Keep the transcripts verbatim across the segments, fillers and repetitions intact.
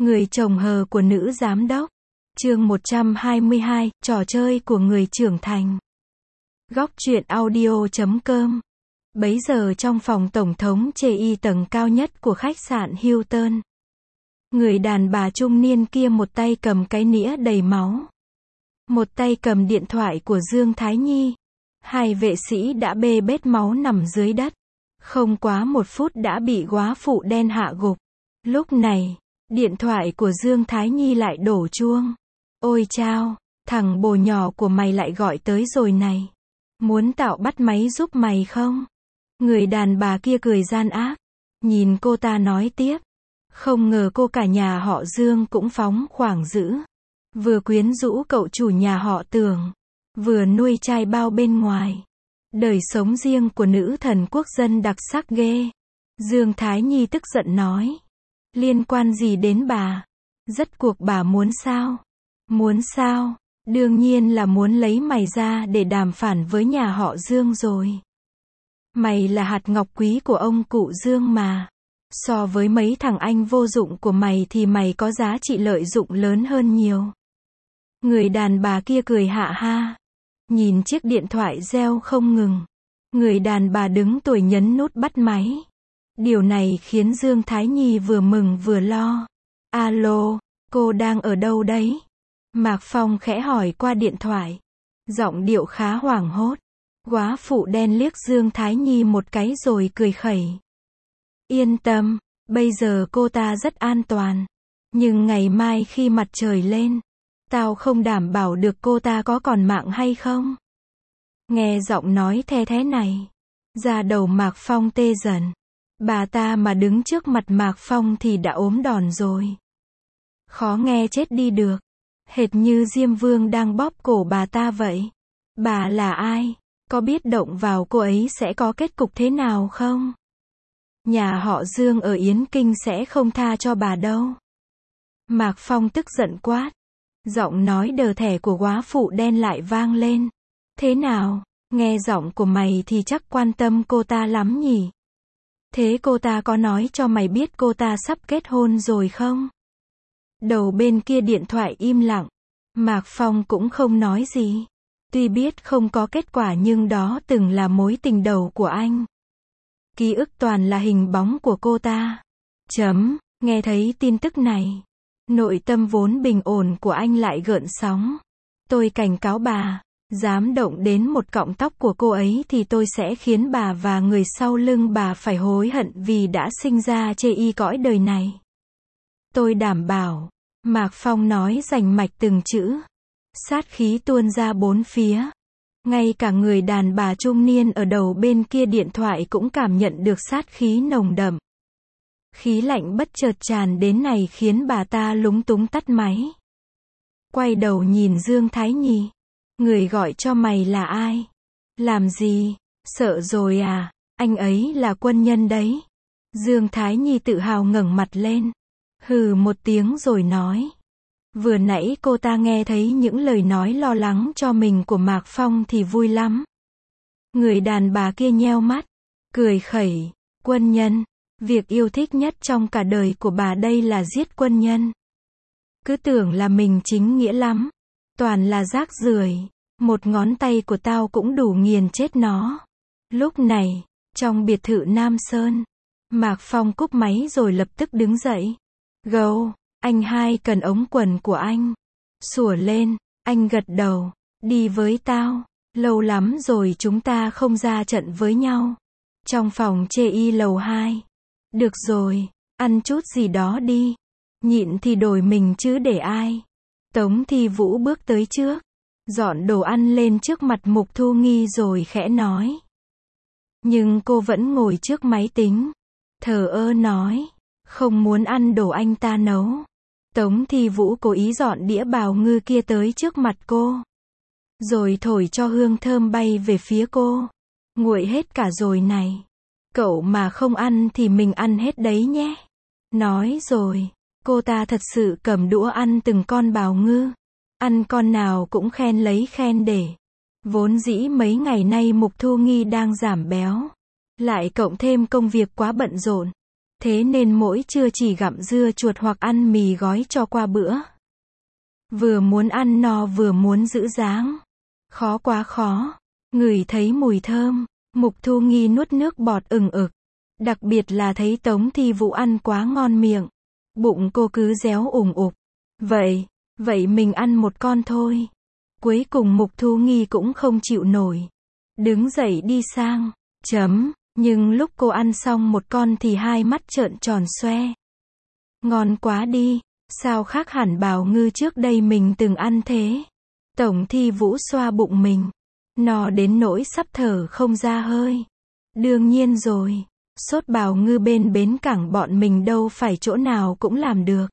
Người chồng hờ của nữ giám đốc. Chương một trăm hai mươi hai, trò chơi của người trưởng thành. Góc truyện audio chấm com. Bấy giờ trong phòng tổng thống chê y tầng cao nhất của khách sạn Hilton, người đàn bà trung niên kia một tay cầm cái nĩa đầy máu, một tay cầm điện thoại của Dương Thái Nhi. Hai vệ sĩ đã bê bết máu nằm dưới đất. Không quá một phút đã bị góa phụ đen hạ gục. Lúc này, điện thoại của Dương Thái Nhi lại đổ chuông. Ôi chao, thằng bồ nhỏ của mày lại gọi tới rồi này. Muốn tao bắt máy giúp mày không? Người đàn bà kia cười gian ác. Nhìn cô ta nói tiếp. Không ngờ cô cả nhà họ Dương cũng phóng khoáng dữ. Vừa quyến rũ cậu chủ nhà họ Tưởng, vừa nuôi trai bao bên ngoài. Đời sống riêng của nữ thần quốc dân đặc sắc ghê. Dương Thái Nhi tức giận nói. Liên quan gì đến bà? Rốt cuộc bà muốn sao? Muốn sao? Đương nhiên là muốn lấy mày ra để đàm phán với nhà họ Dương rồi. Mày là hạt ngọc quý của ông cụ Dương mà. So với mấy thằng anh vô dụng của mày thì mày có giá trị lợi dụng lớn hơn nhiều. Người đàn bà kia cười hạ ha. Nhìn chiếc điện thoại reo không ngừng. Người đàn bà đứng tuổi nhấn nút bắt máy. Điều này khiến Dương Thái Nhi vừa mừng vừa lo. Alo, cô đang ở đâu đấy? Mạc Phong khẽ hỏi qua điện thoại. Giọng điệu khá hoảng hốt. Góa phụ đen liếc Dương Thái Nhi một cái rồi cười khẩy. Yên tâm, bây giờ cô ta rất an toàn. Nhưng ngày mai khi mặt trời lên, tao không đảm bảo được cô ta có còn mạng hay không. Nghe giọng nói the thế này, da đầu Mạc Phong tê dần. Bà ta mà đứng trước mặt Mạc Phong thì đã ốm đòn rồi. Khó nghe chết đi được. Hệt như Diêm Vương đang bóp cổ bà ta vậy. Bà là ai? Có biết động vào cô ấy sẽ có kết cục thế nào không? Nhà họ Dương ở Yến Kinh sẽ không tha cho bà đâu. Mạc Phong tức giận quát. Giọng nói đờ thẻ của góa phụ đen lại vang lên. Thế nào? Nghe giọng của mày thì chắc quan tâm cô ta lắm nhỉ? Thế cô ta có nói cho mày biết cô ta sắp kết hôn rồi không? Đầu bên kia điện thoại im lặng. Mạc Phong cũng không nói gì. Tuy biết không có kết quả nhưng đó từng là mối tình đầu của anh. Ký ức toàn là hình bóng của cô ta. Chấm, nghe thấy tin tức này. Nội tâm vốn bình ổn của anh lại gợn sóng. Tôi cảnh cáo bà, dám động đến một cọng tóc của cô ấy thì tôi sẽ khiến bà và người sau lưng bà phải hối hận vì đã sinh ra chê y cõi đời này. Tôi đảm bảo. Mạc Phong nói rành mạch từng chữ. Sát khí tuôn ra bốn phía. Ngay cả người đàn bà trung niên ở đầu bên kia điện thoại cũng cảm nhận được sát khí nồng đậm. Khí lạnh bất chợt tràn đến này khiến bà ta lúng túng tắt máy. Quay đầu nhìn Dương Thái Nhi. Người gọi cho mày là ai? Làm gì? Sợ rồi à? Anh ấy là quân nhân đấy. Dương Thái Nhi tự hào ngẩng mặt lên. Hừ một tiếng rồi nói. Vừa nãy cô ta nghe thấy những lời nói lo lắng cho mình của Mạc Phong thì vui lắm. Người đàn bà kia nheo mắt. Cười khẩy. Quân nhân. Việc yêu thích nhất trong cả đời của bà đây là giết quân nhân. Cứ tưởng là mình chính nghĩa lắm. Toàn là rác rưởi. Một ngón tay của tao cũng đủ nghiền chết nó. Lúc này, trong biệt thự Nam Sơn, Mạc Phong cúp máy rồi lập tức đứng dậy. Gâu, anh hai cần ống quần của anh. Sủa lên, anh gật đầu. Đi với tao. Lâu lắm rồi chúng ta không ra trận với nhau. Trong phòng chê y lầu hai. Được rồi, ăn chút gì đó đi. Nhịn thì đổi mình chứ để ai. Tống Thi Vũ bước tới trước. Dọn đồ ăn lên trước mặt Mục Thu Nghi rồi khẽ nói. Nhưng cô vẫn ngồi trước máy tính. Thờ ơ nói. Không muốn ăn đồ anh ta nấu. Tống Thi Vũ cố ý dọn đĩa bào ngư kia tới trước mặt cô. Rồi thổi cho hương thơm bay về phía cô. Nguội hết cả rồi này. Cậu mà không ăn thì mình ăn hết đấy nhé. Nói rồi, cô ta thật sự cầm đũa ăn từng con bào ngư. Ăn con nào cũng khen lấy khen để. Vốn dĩ mấy ngày nay Mục Thu Nghi đang giảm béo. Lại cộng thêm công việc quá bận rộn. Thế nên mỗi trưa chỉ gặm dưa chuột hoặc ăn mì gói cho qua bữa. Vừa muốn ăn no vừa muốn giữ dáng. Khó quá khó. Ngửi thấy mùi thơm, Mục Thu Nghi nuốt nước bọt ừng ực. Đặc biệt là thấy Tống Thi Vũ ăn quá ngon miệng. Bụng cô cứ réo ủng ục. Vậy, vậy mình ăn một con thôi. Cuối cùng Mục Thu Nghi cũng không chịu nổi. Đứng dậy đi sang. Chấm. Nhưng lúc cô ăn xong một con thì hai mắt trợn tròn xoe. Ngon quá đi. Sao khác hẳn bào ngư trước đây mình từng ăn thế. Tổng Thi Vũ xoa bụng mình. No đến nỗi sắp thở không ra hơi. Đương nhiên rồi. Sốt bào ngư bên bến cảng bọn mình đâu phải chỗ nào cũng làm được.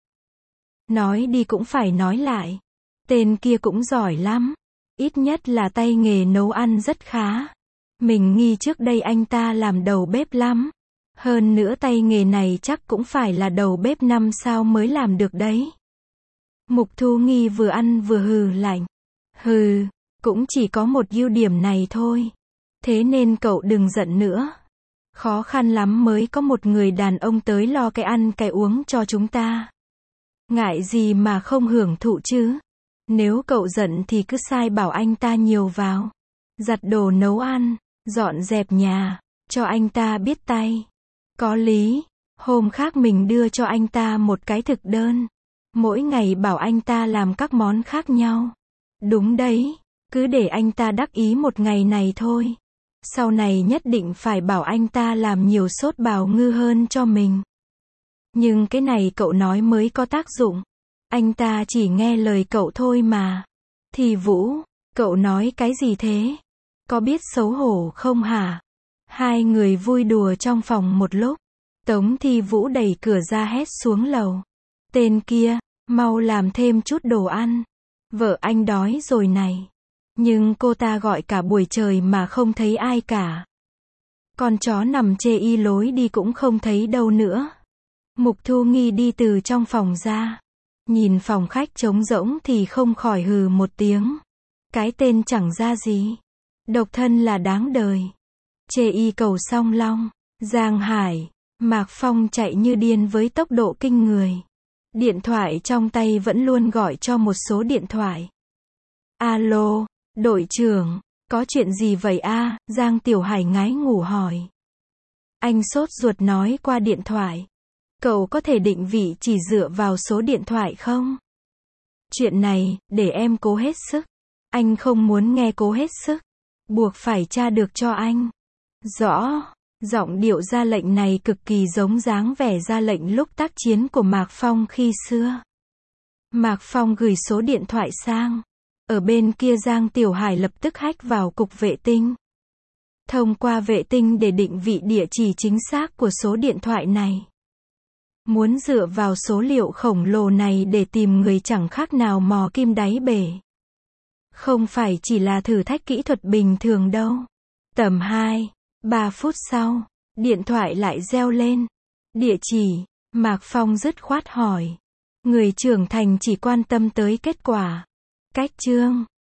Nói đi cũng phải nói lại. Tên kia cũng giỏi lắm. Ít nhất là tay nghề nấu ăn rất khá. Mình nghi trước đây anh ta làm đầu bếp lắm. Hơn nữa tay nghề này chắc cũng phải là đầu bếp năm sao mới làm được đấy. Mục Thu Nghi vừa ăn vừa hừ lạnh. Hừ, cũng chỉ có một ưu điểm này thôi. Thế nên cậu đừng giận nữa. Khó khăn lắm mới có một người đàn ông tới lo cái ăn cái uống cho chúng ta. Ngại gì mà không hưởng thụ chứ. Nếu cậu giận thì cứ sai bảo anh ta nhiều vào. Giặt đồ nấu ăn, dọn dẹp nhà, cho anh ta biết tay. Có lý, hôm khác mình đưa cho anh ta một cái thực đơn. Mỗi ngày bảo anh ta làm các món khác nhau. Đúng đấy, cứ để anh ta đắc ý một ngày này thôi. Sau này nhất định phải bảo anh ta làm nhiều sốt bào ngư hơn cho mình. Nhưng cái này cậu nói mới có tác dụng. Anh ta chỉ nghe lời cậu thôi mà. Thi Vũ, cậu nói cái gì thế? Có biết xấu hổ không hả? Hai người vui đùa trong phòng một lúc. Tống Thi Vũ đẩy cửa ra hét xuống lầu. Tên kia, mau làm thêm chút đồ ăn. Vợ anh đói rồi này. Nhưng cô ta gọi cả buổi trời mà không thấy ai cả. Con chó nằm chê y lối đi cũng không thấy đâu nữa. Mục Thu Nghi đi từ trong phòng ra. Nhìn phòng khách trống rỗng thì không khỏi hừ một tiếng. Cái tên chẳng ra gì. Độc thân là đáng đời. Chê y cầu song long. Giang Hải. Mạc Phong chạy như điên với tốc độ kinh người. Điện thoại trong tay vẫn luôn gọi cho một số điện thoại. Alo, đội trưởng, có chuyện gì vậy a? Giang Tiểu Hải ngái ngủ hỏi. Anh sốt ruột nói qua điện thoại. Cậu có thể định vị chỉ dựa vào số điện thoại không? Chuyện này, để em cố hết sức. Anh không muốn nghe cố hết sức. Buộc phải tra được cho anh. Rõ. Giọng điệu ra lệnh này cực kỳ giống dáng vẻ ra lệnh lúc tác chiến của Mạc Phong khi xưa. Mạc Phong gửi số điện thoại sang. Ở bên kia Giang Tiểu Hải lập tức hack vào cục vệ tinh. Thông qua vệ tinh để định vị địa chỉ chính xác của số điện thoại này. Muốn dựa vào số liệu khổng lồ này để tìm người chẳng khác nào mò kim đáy bể. Không phải chỉ là thử thách kỹ thuật bình thường đâu. Tầm hai, ba phút sau, điện thoại lại reo lên. Địa chỉ, Mạc Phong dứt khoát hỏi. Người trưởng thành chỉ quan tâm tới kết quả. Cách chương